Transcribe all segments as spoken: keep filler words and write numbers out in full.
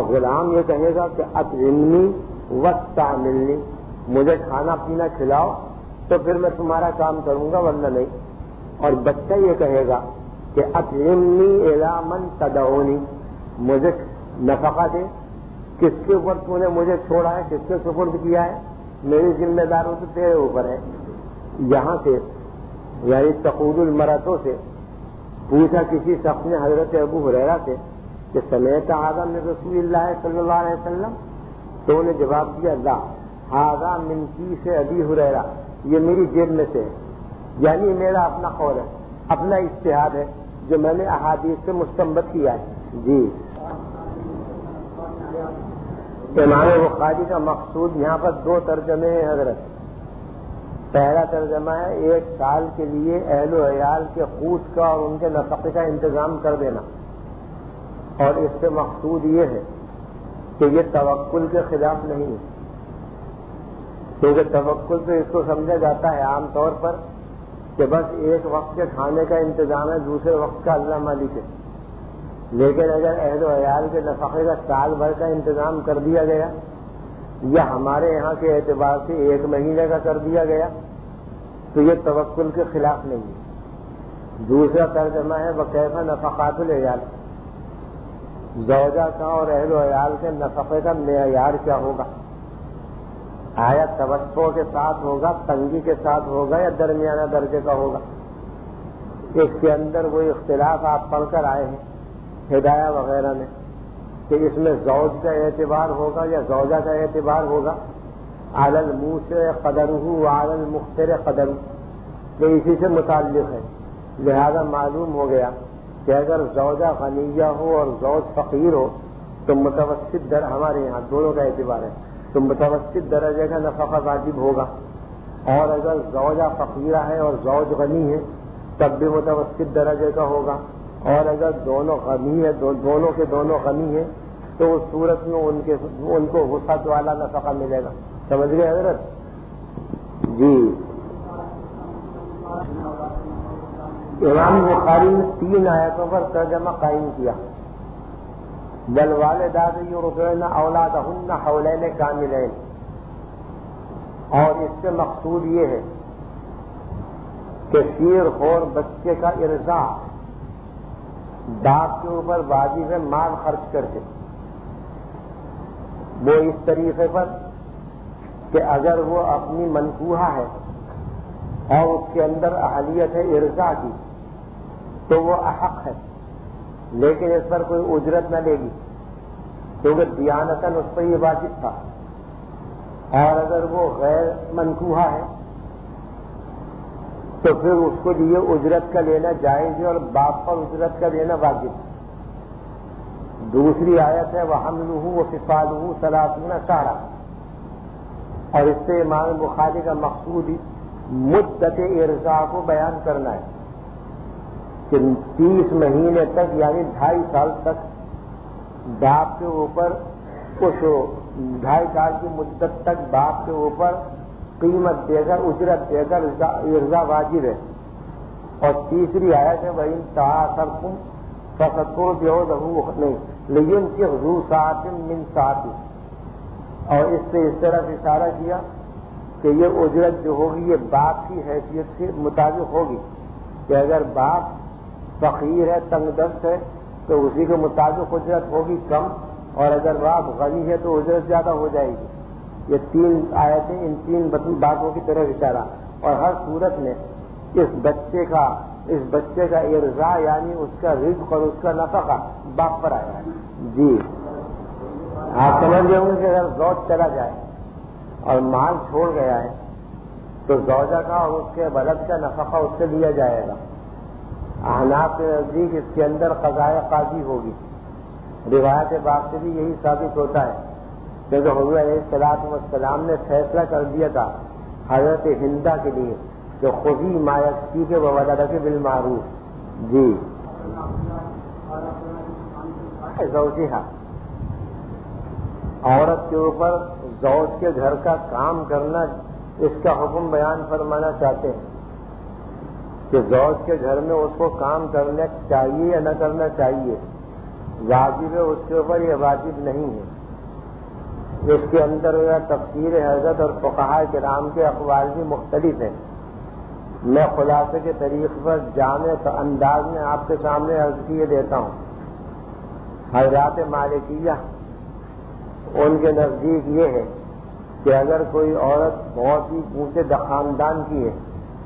غلام یہ کہے گا کہ اطعمنی واستعملنی، مجھے کھانا پینا کھلاؤ تو پھر میں تمہارا کام کروں گا ورنہ نہیں۔ اور بچہ یہ کہے گا کہ اطعمنی الی من تدعونی، مجھے نفقہ دے، کس کے اوپر تو نے مجھے چھوڑا ہے، کس کے سپرد کیا ہے، میری ذمہ داری تو تیرے اوپر ہے۔ یہاں سے یعنی تقود المرتوں سے پوچھا کسی شخص نے حضرت ابو ہریرہ سے کہ سمعت ھذا من رسول اللہ صلی اللہ علیہ وسلم، تو انہیں جواب دیا لا ھذا من کیس ابی ہریرہ، یہ میری جیب میں سے ہے، یعنی میرا اپنا قول ہے، اپنا اجتہاد ہے جو میں نے احادیث سے مستنبط کیا ہے۔ جی امام بخاری کا مقصود یہاں پر دو ترجمے ہیں حضرت۔ پہلا ترجمہ ہے ایک سال کے لیے اہل و عیال کے قوت کا اور ان کے نفقے کا انتظام کر دینا، اور اس سے مقصود یہ ہے کہ یہ توکل کے خلاف نہیں ہے، کیونکہ توکل تو اس کو سمجھا جاتا ہے عام طور پر کہ بس ایک وقت کے کھانے کا انتظام ہے، دوسرے وقت کا اللہ مالک ہے۔ لیکن اگر اہل و عیال کے نفقے کا سال بھر کا انتظام کر دیا گیا یا ہمارے یہاں کے اعتبار سے ایک مہینے کا کر دیا گیا تو یہ توکل کے خلاف نہیں ہے۔ دوسرا ترجمہ ہے وکیف نفقات العیال، زوجہ کا اور اہل و عیال کے نفقے کا معیار کیا ہوگا، آیا توسع کے ساتھ ہوگا، تنگی کے ساتھ ہوگا یا درمیانہ درجے کا ہوگا۔ اس کے اندر وہ اختلاف آپ پڑھ کر آئے ہیں ہدایہ وغیرہ میں کہ اس میں زوج کا اعتبار ہوگا یا زوجہ کا اعتبار ہوگا، علی الموسع قدرہ وعلی المقتر قدرہ، یہ اسی سے متعلق ہے۔ لہذا معلوم ہو گیا کہ اگر زوجہ غنیہ ہو اور زوج فقیر ہو تو متوسط در ہمارے یہاں دونوں کا اعتبار ہے تو متوسط درجے کا نفقہ واجب ہوگا، اور اگر زوجہ فقیرہ ہے اور زوج غنی ہے تب بھی متوسط درجے کا ہوگا، اور اگر دونوں غنی ہے دو دونوں کے دونوں غنی ہیں تو اس صورت میں ان کے ان کو وسعت والا نفقہ ملے گا۔ سمجھ گئے حضرت؟ جی امام بخاری نے تین آیتوں پر ترجمہ قائم کیا، والوالدات یرضعن اولادہن حولین کاملین، اور اس سے مقصود یہ ہے کہ شیر خور بچے کا ارضاع باپ کے اوپر واجب ہے مال خرچ کر کے، وہ اس طریقے پر کہ اگر وہ اپنی منکوحہ ہے اور اس کے اندر اہلیت ہے ارضاع کی تو وہ احق ہے، لیکن اس پر کوئی اجرت نہ لے گی کیونکہ دیانتاً اس پر یہ واجب تھا، اور اگر وہ غیر منکوحہ ہے تو پھر اس کو لیے اجرت کا لینا جائز ہے اور باپ پر اجرت کا لینا واجب۔ دوسری آیت ہے وَحَمْلُهُ وَفِصَالُهُ ثَلَاثُونَ شَهْرًا، اور اس سے امام بخاری کا مقصود مدت ارضاع کو بیان کرنا ہے کہ تیس مہینے تک یعنی ڈھائی سال تک باپ کے اوپر اس ڈھائی سال کی مدت تک باپ کے اوپر قیمت دے کر اجرت دے کر ارضاء واجب ہے۔ اور تیسری آیت ہے وَإِن تَعَاثَرْتُمْ فَسَتُرْضِعُ لَهُ لِيُنْفِقْ ذُو سَعَةٍ مِّن سَعَتِهِ، اور اس سے اس طرح اشارہ کیا کہ یہ اجرت جو ہوگی یہ باپ کی حیثیت کے مطابق ہوگی کہ اگر باپ فقیر ہے تنگ دست ہے تو اسی کے مطابق اجرت ہوگی کم، اور اگر باپ غنی ہے تو اجرت زیادہ ہو جائے گی۔ یہ تین آیتیں ان تین باتوں کی طرف اشارہ، اور ہر صورت میں اس بچے کا اس بچے کا ارضاء یعنی اس کا رزق اور اس کا نفقہ باپ پر آیا ہے۔ جی آپ سمجھ گئے ہوں گے کہ اگر زوج چلا جائے اور مال چھوڑ گیا ہے تو زوجہ کا اور اس کے ولد کا نفقہ اس سے لیا جائے گا۔ احناف کے نزدیک اس کے اندر قضائے قاضی ہوگی، روایت باپ سے بھی یہی ثابت ہوتا ہے کیونکہ حضور علیہ الصلوۃ والسلام نے فیصلہ کر دیا تھا حضرت ہندہ کے لیے کہ خودی مایکسی کے وولدہ بالمعروف۔ جی زوجہ عورت کے اوپر زوج کے گھر کا کام کرنا، اس کا حکم بیان فرمانا چاہتے ہیں کہ زوج کے گھر میں اس کو کام کرنا چاہیے یا نہ کرنا چاہیے۔ واجب ہے اس کے اوپر، یہ واجب نہیں ہے۔ اس کے اندر تفسیر حضرت اور فقہاء کرام کے اقوال بھی مختلف ہیں۔ میں خلاصے کے طریق پر جامع انداز میں آپ کے سامنے عرض کیے دیتا ہوں۔ حضرات مالکیہ ان کے نزدیک یہ ہے کہ اگر کوئی عورت بہت ہی اونچے خاندان کی ہے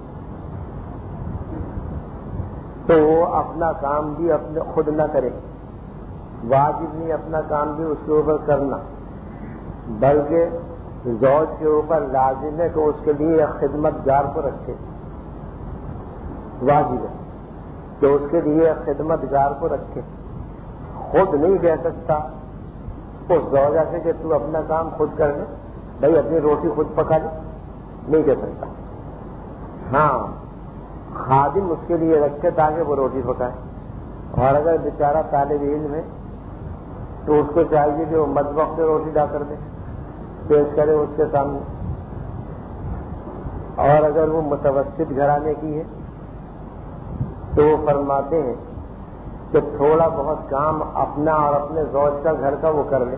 تو وہ اپنا کام بھی اپنے خود نہ کرے، واجب نہیں اپنا کام بھی اس کے اوپر کرنا، بلکہ زوج کے اوپر لازم ہے کہ اس کے لیے ایک خدمت گار کو رکھے، واجب ہے کہ اس کے لیے ایک خدمت گار کو رکھے۔ خود نہیں کہہ سکتا اس زوجہ سے کہ تو اپنا کام خود کر لے، بھائی اپنی روٹی خود پکا لے، نہیں کہہ سکتا۔ ہاں خادم اس کے لیے رکھے تاکہ وہ روٹی پکائے، اور اگر بیچارہ طالب علم ہے تو اس کو چاہیے کہ وہ مطبخ سے روٹی لا کر دے، پیش کرے اس کے سامنے۔ اور اگر وہ متوسط گھرانے کی ہے تو وہ فرماتے ہیں کہ تھوڑا بہت کام اپنا اور اپنے زوج کا گھر کا وہ کر لے،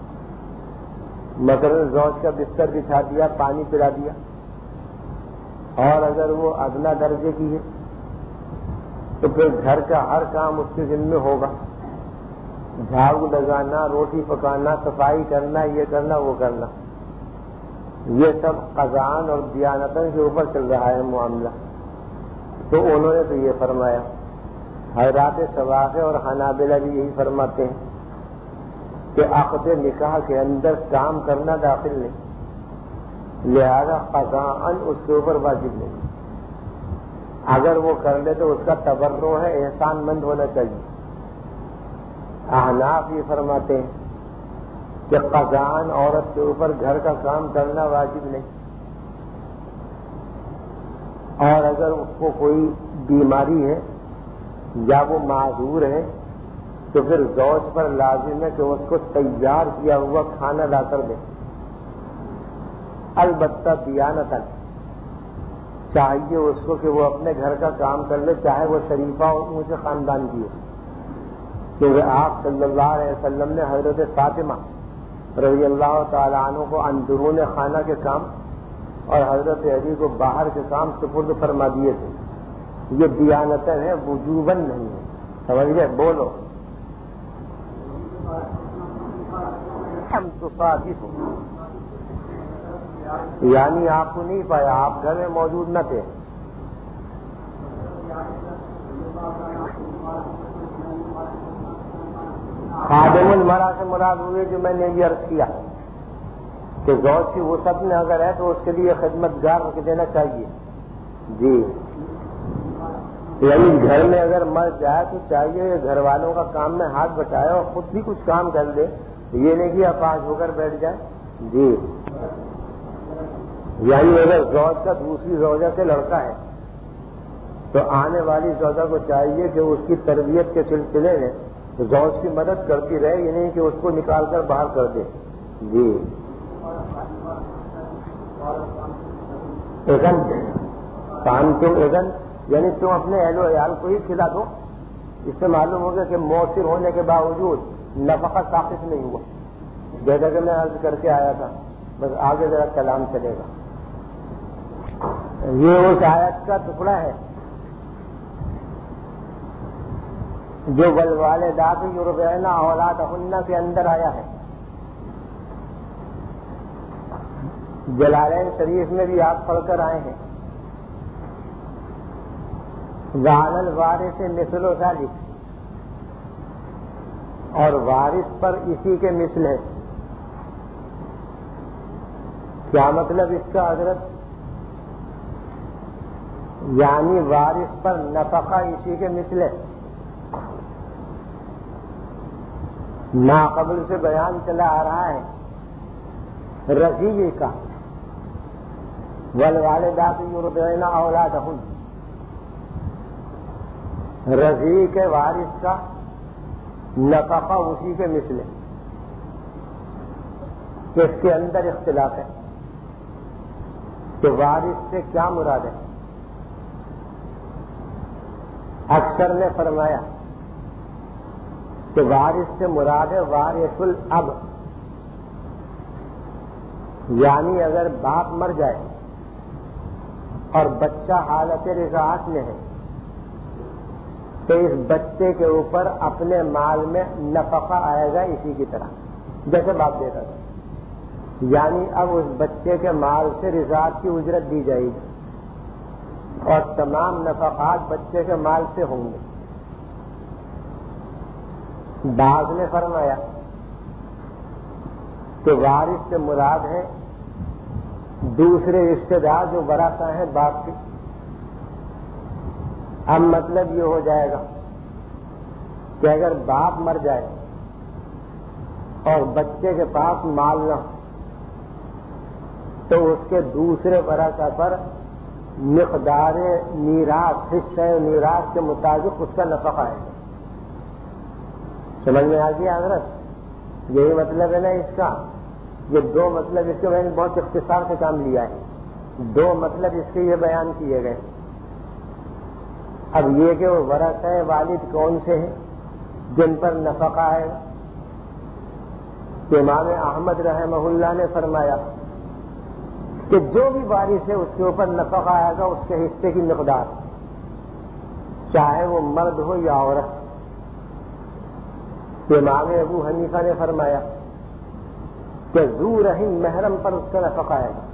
مثلا زوج کا بستر بچھا دیا، پانی پلا دیا۔ اور اگر وہ ادنا درجے کی ہے تو پھر گھر کا ہر کام اس کے ذمہ ہوگا، جھاڑو لگانا، روٹی پکانا، صفائی کرنا، یہ کرنا وہ کرنا، یہ سب قضاءً اور دیانتاً کے اوپر چل رہا ہے معاملہ۔ تو انہوں نے تو یہ فرمایا، حضرات شوافع اور حنابلہ بھی یہی فرماتے ہیں کہ عقد نکاح کے اندر کام کرنا داخل نہیں، لہذا قضاءً اس کے اوپر واجب نہیں، اگر وہ کر لے تو اس کا تبرع ہے، احسان مند ہونا چاہیے۔ احناف یہ فرماتے ہیں کہ قضاءً عورت کے اوپر گھر کا کام کرنا واجب نہیں، اور اگر اس کو کوئی بیماری ہے یا وہ معذور ہے تو پھر زوج پر لازم ہے کہ اس کو تیار کیا ہوا کھانا لا کر دے، البتہ دیانتاً چاہیے اس کو کہ وہ اپنے گھر کا کام کر لے، چاہے وہ شریفہ اور اونچے خاندان کی ہو، کیونکہ آپ صلی اللہ علیہ وسلم نے حضرت فاطمہ رضی اللہ تعالیٰ عنہ کو اندرون خانہ کے کام اور حضرت علی کو باہر کے کام سپرد فرما دیے تھے۔ یہ دیانتاً ہے، وجوباً نہیں ہے، سمجھ گئے؟ بولو ہم تو صادق ہو، یعنی آپ کو نہیں پایا، آپ گھر میں موجود نہ تھے۔ خادم المرأہ سے مراد ہوئے جو میں نے یہ عرض کیا کہ زوج کی وسعت میں اگر ہے تو اس کے لیے خدمت گار رکھ دینا چاہیے۔ جی، یعنی گھر میں اگر مرد جائے تو چاہیے گھر والوں کا کام میں ہاتھ بٹائے اور خود بھی کچھ کام کر دے، یہ نہیں کہ اپاہج ہو کر بیٹھ جائے۔ جی، یعنی اگر زوج کا دوسری زوجہ سے لڑکا ہے تو آنے والی زوجہ کو چاہیے کہ اس کی تربیت کے سلسلے میں زوج کی مدد کرتی رہے، یہ نہیں کہ اس کو نکال کر باہر کر دے۔ جی، ایگن کام تم ایگن یعنی تم اپنے اہل و عیال کو ہی کھلا دو، اس سے معلوم ہوگا کہ مؤثر ہونے کے باوجود نفقہ ثابت نہیں ہوا، جیسا کہ میں عرض کر کے آیا تھا۔ بس آگے ذرا کلام چلے گا۔ یہ اس آیت کا ٹکڑا ہے جو والوالدات یرضعن اولادہن کے اندر آیا ہے۔ جلالین شریف میں بھی آپ پڑھ کر آئے ہیں، وعلی الوارث مثل ذلک، اور وارث پر اسی کے مثل ہے۔ کیا مطلب اس کا حضرت؟ یعنی وارث پر نفقہ اسی کے مثل ہے۔ ناقبل سے بیان چلا آ رہا ہے رضیع کا، والوالدات یرضعن اولادہن، رضیع کے وارث کا نفقہ اسی کے مثل ہے۔ اس کے اندر اختلاف ہے کہ وارث سے کیا مراد ہے۔ اکثر نے فرمایا کہ وارث سے مراد ہے وارث الاب، یعنی اگر باپ مر جائے اور بچہ حالت رضاعت میں ہے تو اس بچے کے اوپر اپنے مال میں نفقہ آئے گا اسی کی طرح جیسے باپ دیتا تھا، یعنی اب اس بچے کے مال سے رضاعت کی اجرت دی جائے گی اور تمام نفقات بچے کے مال سے ہوں گے۔ بعض نے فرمایا کہ وارث سے مراد ہے دوسرے رشتے دار جو ورثہ ہیں باپ کے۔ اب مطلب یہ ہو جائے گا کہ اگر باپ مر جائے اور بچے کے پاس مال نہ ہو تو اس کے دوسرے ورثہ پر مقدار میراث، حصہ میراث کے مطابق اس کا نفقہ ہے۔ سمجھ میں آ گیا حضرت؟ یہی مطلب ہے نا اس کا۔ یہ دو مطلب اس کے میں نے بہت اختصار سے کام لیا ہے، دو مطلب اس کے یہ بیان کیے گئے۔ اب یہ کہ وہ ورثہ والد کون سے ہیں جن پر نفقہ ہے؟ کہ امام احمد رحمہ اللہ نے فرمایا کہ جو بھی وارث ہے اس کے اوپر نفقہ آئے گا اس کے حصے کی مقدار، چاہے وہ مرد ہو یا عورت۔ امام ابو حنیفہ نے فرمایا کہ ذو رحم محرم پر اس کا نفقہ آئے گا۔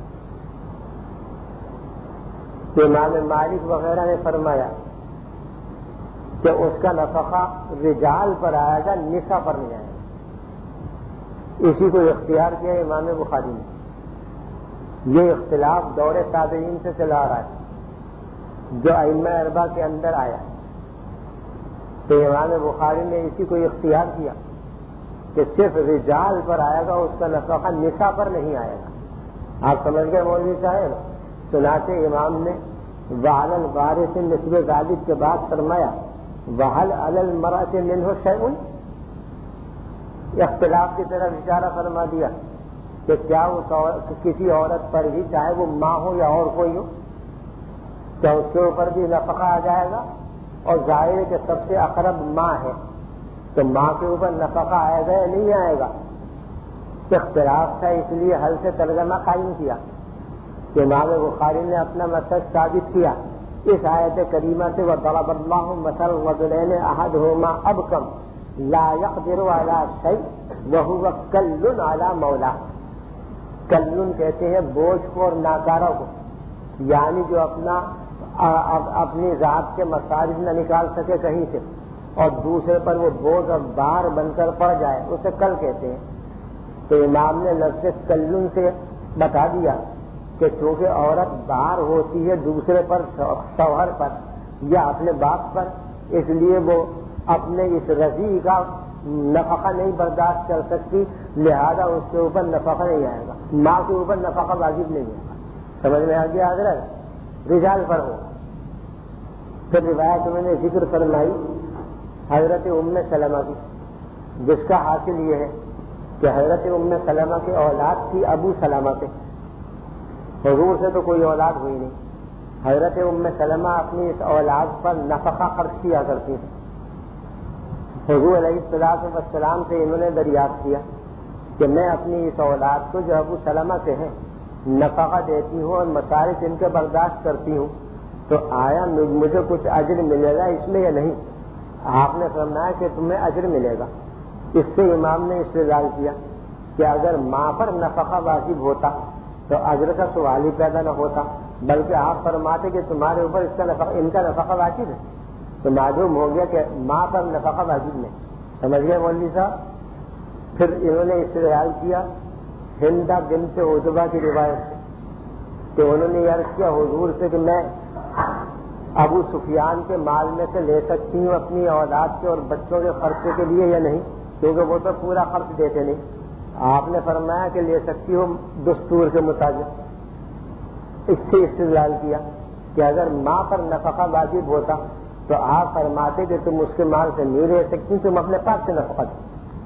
امام مالک وغیرہ نے فرمایا کہ اس کا نفقہ رجال پر آئے گا، نساء پر نہیں آئے گا۔ اسی کو اختیار کیا امام بخاری نے۔ یہ اختلاف دور تابعین سے چلا آ رہا ہے جو ائمہ اربعہ کے اندر آیا، تو امام بخاری نے اسی کو اختیار کیا کہ صرف رجال پر آئے گا، اس کا نفقہ نساء پر نہیں آئے گا۔ آپ سمجھ گئے مولوی صاحب؟ چنانچہ امام نے وعلی الوارث نصف غالب کے بعد فرمایا وَهَلْ عَلَى الْمَرْأَةِ مِنْهُ شَيْءٌ، اختلاف کی طرف اشارہ فرما دیا کہ کیا اس کسی عورت پر بھی، چاہے وہ ماں ہو یا اور کوئی ہو، کیا اس کے اوپر بھی نفقہ آ جائے گا؟ اور ظاہر ہے کہ سب سے اقرب ماں ہے تو ماں کے اوپر نفقہ آئے گا یا نہیں آئے گا؟ اختلاف تھا، اس لیے حل سے ترجمہ قائم کیا کہ امام بخاری نے اپنا مقصد ثابت کیا اس آیت کریمہ سے وَضَرَبَ اللَّهُ مَثَلًا رَجُلَيْنِ أَحَدُهُمَا أَبْكَمُ لَا يَقْدِرُ عَلَى شَيْءٍ وَهُوَ كَلٌّ عَلَى مَوْلَاهُ۔ کلن کہتے ہیں بوجھ کو اور ناکارہ کو، یعنی جو اپنا اپنی ذات کے مصارف نہ نکال سکے کہیں سے اور دوسرے پر وہ بوجھ اور بار بن کر پڑ جائے، اسے کل کہتے ہیں۔ تو امام نے لفظ کلن سے بتا دیا کہ چونکہ عورت بار ہوتی ہے دوسرے پر، شوہر پر یا اپنے باپ پر، اس لیے وہ اپنے اس رضی کا نفقہ نہیں برداشت کر سکتی، لہذا اس کے اوپر نفقہ نہیں آئے گا۔ ماں کے اوپر نفقہ واجب نہیں ہوگا۔ سمجھ میں آ گیا حضرت؟ رجال پر ہو۔ پھر روایت میں نے ذکر فرمائی حضرت ام سلمہ کی، جس کا حاصل یہ ہے کہ حضرت ام سلمہ کی اولاد تھی ابو سلمہ سے، حضور سے تو کوئی اولاد ہوئی نہیں۔ حضرت ام سلمہ اپنی اس اولاد پر نفقہ خرچ کیا کرتی ہیں۔ حضور علیہ الصلوۃ والسلام سے انہوں نے دریافت کیا کہ میں اپنی اس اولاد کو جو ابو سلمہ سے ہے نفقہ دیتی ہوں اور مصارف ان کے برداشت کرتی ہوں، تو آیا مجھے کچھ اجر ملے گا اس میں یا نہیں؟ آپ نے فرمایا کہ تمہیں اجر ملے گا۔ اس سے امام نے استدلال کیا کہ اگر ماں پر نفقہ واجب ہوتا تو اجر کا سوال ہی پیدا نہ ہوتا، بلکہ آپ فرماتے کہ تمہارے اوپر اس کا نفقہ، ان کا نفقہ واجب ہے، تو معلوم ہو گیا کہ ماں پر نفقہ واجب نہیں۔ سمجھ گئے مولوی صاحب؟ پھر انہوں نے استدلال کیا ہندہ بنت عتبہ کی روایت سے کہ انہوں نے عرض کیا حضور سے کہ میں ابو سفیان کے مال میں سے لے سکتی ہوں اپنی اولاد کے اور بچوں کے خرچے کے لیے یا نہیں، کیونکہ وہ تو پورا خرچ دیتے نہیں۔ آپ نے فرمایا کہ لے سکتی ہو دستور کے مطابق۔ اس سے استدلال کیا کہ اگر ماں پر نفقہ واجب ہوتا تو آپ فرماتے کہ تم اس کے مال سے نہیں لے سکتی، تم اپنے پاس سے نفقہ دو۔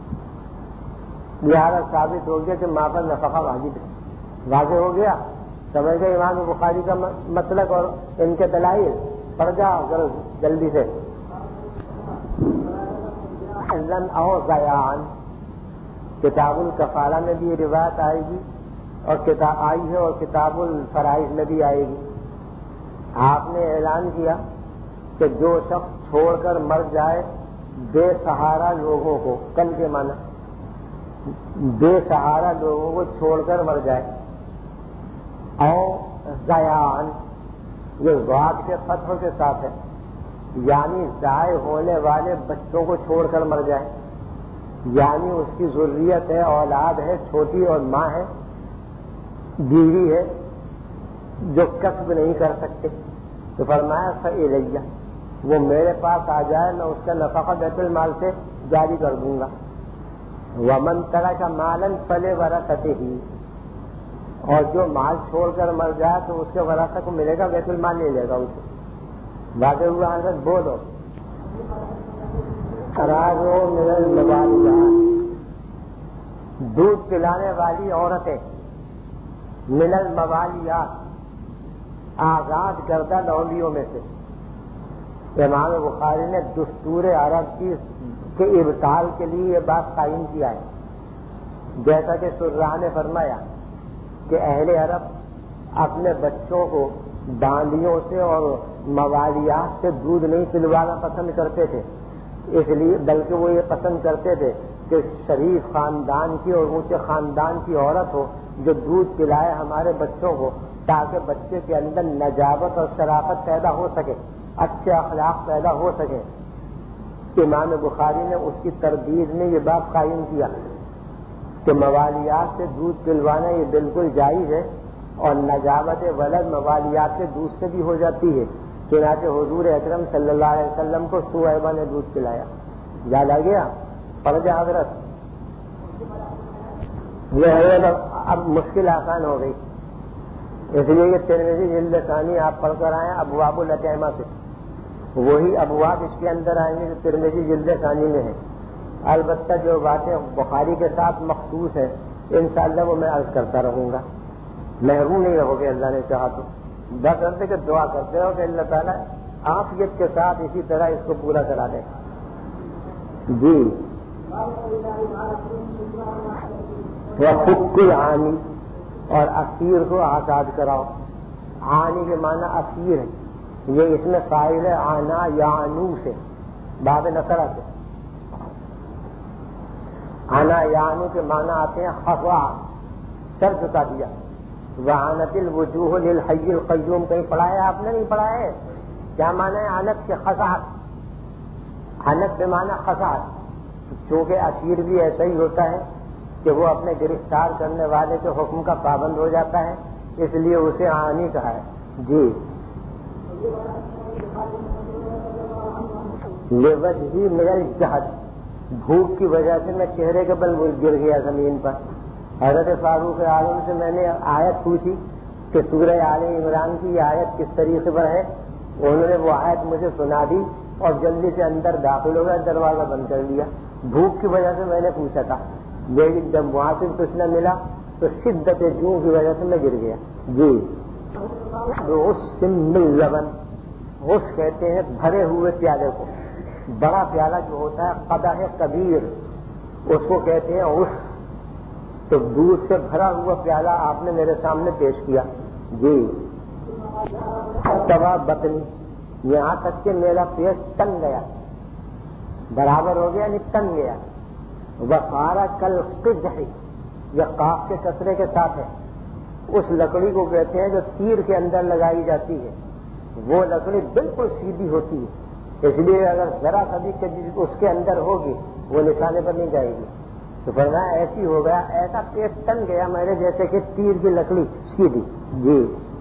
لہٰذا ثابت ہو گیا کہ ماں پر نفقہ واجب ہے۔ واضح ہو گیا؟ سمجھ گئے امام بخاری کا مسلک اور ان کے دلائل؟ پڑھ جا کرو جلدی سے۔ لن او ضیاعن، کتاب الکفالہ میں بھی یہ روایت آئے گی اور کتاب آئی ہے اور کتاب الفرائض میں بھی آئے گی. آپ نے اعلان کیا کہ جو شخص چھوڑ کر مر جائے بے سہارا لوگوں کو، کل کے معنی بے سہارا لوگوں کو چھوڑ کر مر جائے، او ضیاعن یہ ذات کے فتح کے ساتھ ہے، یعنی ضائع ہونے والے بچوں کو چھوڑ کر مر جائے، یعنی اس کی ذریت ہے، اولاد ہے، چھوٹی اور ماں ہے، بیوی ہے، جو کسب نہیں کر سکتے، تو فرمایا فإلیہ، وہ میرے پاس آ جائے، میں اس کا نفقہ بیت المال سے جاری کر دوں گا. ومن ترک مالا فلورثته، اور جو مال چھوڑ کر مر جائے تو اس کے ورثہ کو ملے گا، بیت المال لے لے گا اسے. واقع ہوا حضرت بولو. راغو من المبالغات، دودھ پلانے والی عورتیں، من المبالیات آزاد کردہ لونڈیوں میں سے. امام بخاری نے دستور عرب کی کے ابطال کے لیے یہ بات قائم کیا ہے، جیسا کہ شراح نے فرمایا کہ اہل عرب اپنے بچوں کو ڈانڈیوں سے اور موالیات سے دودھ نہیں پلوانا پسند کرتے تھے، اس لیے بلکہ وہ یہ پسند کرتے تھے کہ شریف خاندان کی اور اونچے خاندان کی عورت ہو جو دودھ پلائے ہمارے بچوں کو، تاکہ بچے کے اندر نجابت اور شرافت پیدا ہو سکے، اچھے اخلاق پیدا ہو سکے. امام بخاری نے اس کی تردید میں یہ بات قائم کیا کہ موالیات سے دودھ پلوانا یہ بالکل جائز ہے، اور نجابت ولد موالیات سے دودھ سے بھی ہو جاتی ہے. چنانچہ حضور اکرم صلی اللہ علیہ وسلم کو سویبہ نے دودھ پلایا. یاد آ گیا؟ پڑھ جا حضرت. یہ اب مشکل آسان ہو گئی، اس لیے یہ ترمذی جلد ثانی آپ پڑھ کر آئے ابواب الاطعمہ سے، وہی ابواب اس کے اندر آئیں گے جو ترمذی جلد ثانی میں ہے. البتہ جو باتیں بخاری کے ساتھ مخصوص ہیں انشاءاللہ وہ میں عرض کرتا رہوں گا. محروم نہیں رہو گے اللہ نے چاہا تو. بس کرتے کہ دعا کرتے ہو کہ اللہ تعالیٰ عافیت کے ساتھ اسی طرح اس کو پورا کرا دے. جی وفک العانی، اور اسیر کو آزاد کراؤ. عانی کے معنی اسیر ہے، یہ اس میں فاعل ہے آنا یعنو سے، باب نصرہ سے. آنا یعنو کے معنی آتے ہیں خضع، سر جھکا دیا. وعنت الوجوہ للحی القیوم، کہیں پڑھا ہے آپ نے؟ نہیں پڑھا ہے. کیا معنی ہے عنت کے؟ خضعت. عنت بے معنی خضعت. چونکہ اسیر بھی ایسا ہی ہوتا ہے کہ وہ اپنے گرفتار کرنے والے کے حکم کا پابند ہو جاتا ہے، اس لیے اسے عانی کہا ہے. جی لوجہی من الجہد، بھوک کی وجہ سے میں چہرے کے بل گر گیا زمین پر. حضرت فاروق اعظم سے میں نے آیت پوچھی کہ سورہ آل عمران کی یہ آیت کس طریقے پر ہے. انہوں نے وہ آیت مجھے سنا دی اور جلدی سے اندر داخل ہو گیا، دروازہ بند کر لیا. بھوک کی وجہ سے میں نے پوچھا تھا، لیکن جب وہاں سے کچھ نہ ملا تو شدت جو کی وجہ سے میں گر گیا. جی غص من لبن، غص کہتے ہیں بھرے ہوئے پیالے کو. بڑا پیالہ جو ہوتا ہے قدح کبیر، اس کو کہتے ہیں غص. تو دودھ سے بھرا ہوا پیالہ آپ نے میرے سامنے پیش کیا. جی توا بطنی، یہاں تک کہ میرا پیٹ تن گیا، برابر ہو گیا نہیں تن گیا. وقارا کل قدح، یہ قاف کے کسرے کے ساتھ ہے. اس لکڑی کو کہتے ہیں جو تیر کے اندر لگائی جاتی ہے، وہ لکڑی بالکل سیدھی ہوتی ہے، اس لیے اگر ذرا سا بھی اس کے اندر ہوگی وہ نشانے پر نہیں جائے گی. تو فرمایا ایسی ہو گیا، ایسا پیٹ تن گیا میرے جیسے کہ تیر کی لکڑی سیدھی. جی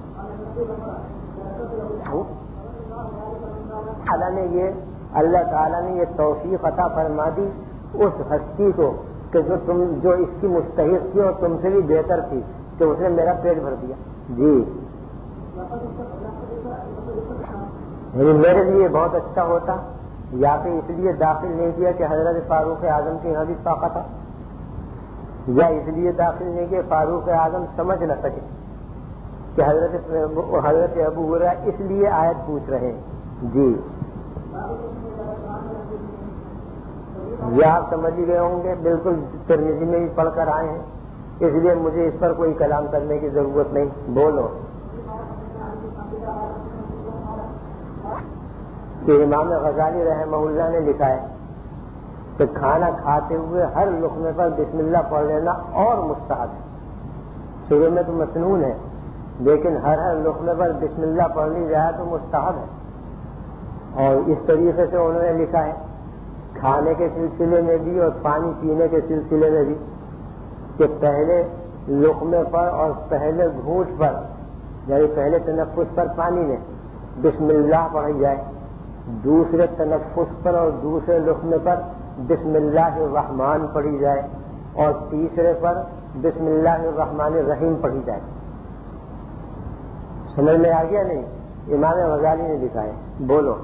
اللہ نے یہ اللہ تعالیٰ نے یہ توفیق عطا فرما دی اس ہستی کو کہ جو تم جو اس کی مستحق تھی اور تم سے بھی بہتر تھی، کہ اس نے میرا پیٹ بھر دیا. جی میرے لیے بہت اچھا ہوتا، یا کہ اس لیے داخل نہیں کیا کہ حضرت فاروق اعظم کے یہاں بھی طاقت ہے، یا اس لیے داخل نہیں کہ فاروق اعظم سمجھ نہ سکے کہ حضرت حضرت ابو ہریرہ اس لیے آیت پوچھ رہے ہیں. جی یہ آپ سمجھ گئے ہوں گے، بالکل ترمذی میں بھی پڑھ کر آئے ہیں، اس لیے مجھے اس پر کوئی کلام کرنے کی ضرورت نہیں. بولو کہ امام غزالی رحمہ اللہ نے لکھا ہے کہ کھانا کھاتے ہوئے ہر لقمے پر بسم اللہ پڑھ لینا اور مستحب ہے. شروع میں تو مسنون ہے، لیکن ہر ہر لقمے پر بسم اللہ پڑھ لی جائے تو مستحب ہے. اور اس طریقے سے انہوں نے لکھا ہے کھانے کے سلسلے میں بھی اور پانی پینے کے سلسلے میں بھی کہ پہلے لقمے پر اور پہلے گھونٹ پر، یعنی پہلے تنفس پر پانی میں بسم اللہ پڑھی جائے، دوسرے تنفس پر اور دوسرے لقمے پر بسم اللہ الرحمن پڑھی جائے، اور تیسرے پر بسم اللہ الرحمن الرحیم پڑھی جائے. سمجھ میں آ گیا نہیں؟ امام غزالی نے لکھا ہے. بولو.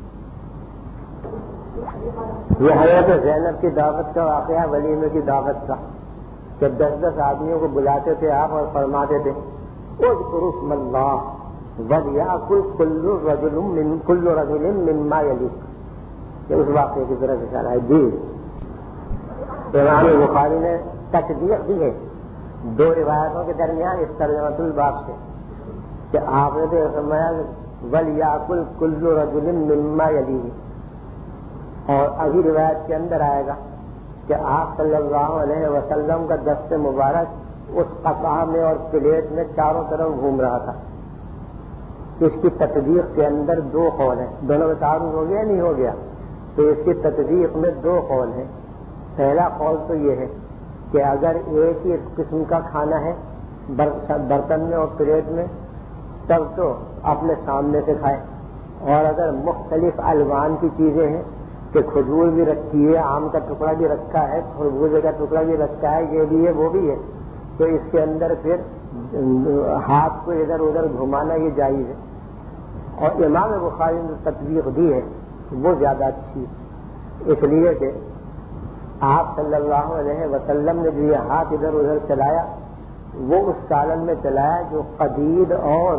یہ حضرت زینب کی دعوت کا واقعہ ہے، ولیمے کی دعوت کا، کہ دس دس آدمیوں کو بلاتے تھے آپ اور فرماتے تھے اذکروا اسم اللہ ولیأکل کل رجل من کل رجل مما یلیک. یہ اس واقعے کی طرف اشارہ ہے. جی امام بخاری نے تصدیق دی ہے دو روایتوں کے درمیان اس ترجمۃ الباب سے کہ آپ نے تو فرمایا ولیأکل کل رجل مما یلیک، اور ابھی روایت کے اندر آئے گا کہ آپ صلی اللہ علیہ وسلم کا دست مبارک اس قصعہ میں اور پلیٹ میں چاروں طرف گھوم رہا تھا. اس کی تصدیق کے اندر دو قول ہیں. دونوں میں تعارض ہو گیا نہیں ہو گیا؟ تو اس کی تصدیق میں دو قول ہیں. پہلا قول تو یہ ہے کہ اگر ایک ہی قسم کا کھانا ہے برتن میں اور پلیٹ میں تب تو اپنے سامنے سے کھائے، اور اگر مختلف الوان کی چیزیں ہیں کہ کھجور بھی رکھی ہے، آم کا ٹکڑا بھی رکھا ہے، خربوزے کا ٹکڑا بھی رکھا ہے، یہ بھی ہے وہ بھی ہے، تو اس کے اندر پھر ہاتھ کو ادھر ادھر گھمانا یہ جائز ہے. اور امام بخاری نے تطبیق دی ہے وہ زیادہ اچھی، اس لیے کہ آپ صلی اللہ علیہ وسلم نے جو یہ ہاتھ ادھر ادھر چلایا وہ اس سالن میں چلایا جو قدید اور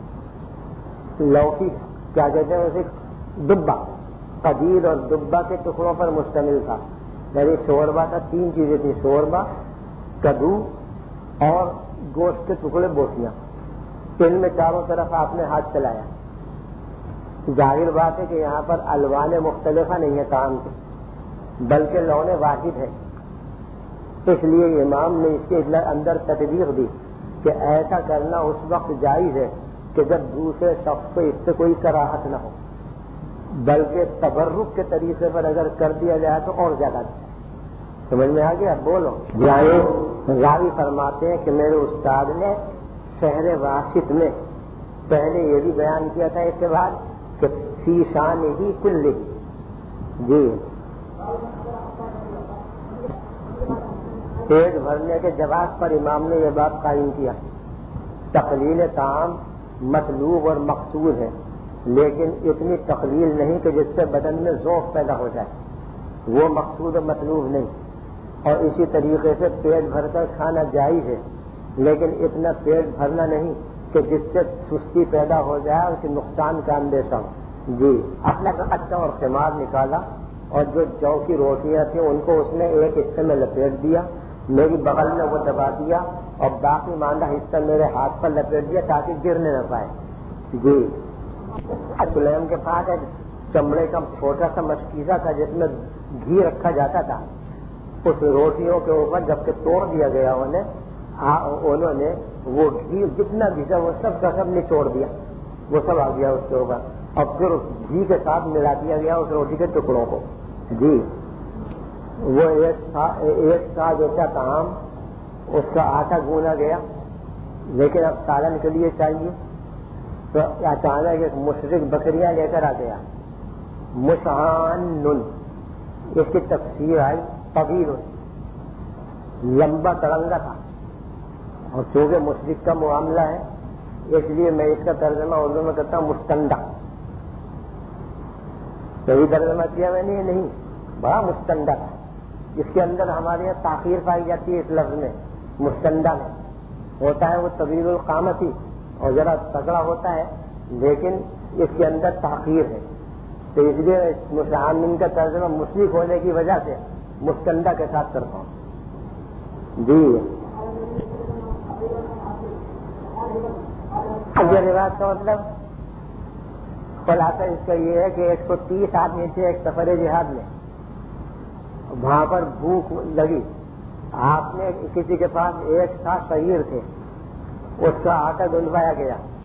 لوکی، کیا کہتے ہیں اسے، دبا، قدید اور دبا کے ٹکڑوں پر مشتمل تھا. یعنی شوربا کا تین چیزیں تھیں، شوربا، کدو اور گوشت کے ٹکڑے، بوٹیاں. ان میں چاروں طرف آپ نے ہاتھ چلایا. ظاہر بات ہے کہ یہاں پر الوان مختلفہ نہیں ہے طعام کے، بلکہ لون واحد ہے. اس لیے امام نے اس کے اندر تطبیق دی کہ ایسا کرنا اس وقت جائز ہے کہ جب دوسرے شخص کو اس سے کوئی کراہت نہ ہو، بلکہ تبرک کے طریقے پر اگر کر دیا جائے تو اور زیادہ اچھا. سمجھ میں آ گیا؟ بولو. یعنی راوی فرماتے ہیں کہ میرے استاد نے شہر واسط میں پہلے یہ بھی بیان کیا تھا اس کے بعد کہ فی شان ہی کل. جی پیٹ بھرنے کے جواز پر امام نے یہ بات قائم کیا. تقلیل طعام مطلوب اور مقصود ہے، لیکن اتنی تقلیل نہیں کہ جس سے بدن میں ذوق پیدا ہو جائے، وہ مقصود و مطلوب نہیں. اور اسی طریقے سے پیٹ بھر کر کھانا جائز ہے، لیکن اتنا پیٹ بھرنا نہیں کہ جس سے سستی پیدا ہو جائے اور اسے نقصان کا اندیشہ ہو. جی اپنا کچا اور خمار نکالا اور جو جو کی روٹیاں تھیں ان کو اس نے ایک حصے میں لپیٹ دیا، میری بغل میں وہ دبا دیا اور باقی ماندہ حصہ میرے ہاتھ پر لپیٹ دیا تاکہ گرنے نہ پائے. جی سلیم کے پاس ایک چمڑے کا چھوٹا سا مشکیزہ تھا جس میں گھی رکھا جاتا تھا. اس روٹیوں کے اوپر جبکہ توڑ دیا گیا انہوں نے وہ گھی جتنا بھی تھا وہ سب کا سب نچوڑ دیا، وہ سب آ گیا اس کے اوپر، اور پھر گھی کے ساتھ ملا دیا گیا اس روٹی کے ٹکڑوں کو. جی وہ ایک سا ایک سا جیسا کام اس کا آٹا گونا گیا، لیکن اب سالن کے لیے چاہیے تو اچانک ایک مشرک بکریاں لے کر آ گیا. مشعان، اس کی تفسیر آئی طویل، لمبا تڑنگا تھا، اور چونکہ مشرک کا معاملہ ہے اس لیے میں اس کا ترجمہ اردو میں کرتا ہوں مستندہ. صحیح ترجمہ کیا میں نے نہیں، بڑا مستندہ تھا. اس کے اندر ہمارے یہاں تاخیر پائی جاتی ہے. اس لفظ میں مستندہ میں ہوتا ہے وہ طویل القامتی اور ذرا تگڑا ہوتا ہے، لیکن اس کے اندر تاخیر ہے. تو اس لیے مشعان کا ترجمہ مشرک ہونے کی وجہ سے مستندہ کے ساتھ کرتا ہوں. جی یہ روایت کا مطلب خلاصہ اس کا یہ ہے کہ ایک سو تیس آدمی تھے ایک سفر جہاد میں. وہاں پر بھوک لگی. آپ نے کسی کے پاس ایک تھا شہیر تھے, اس کا آٹا ڈلوایا گیا.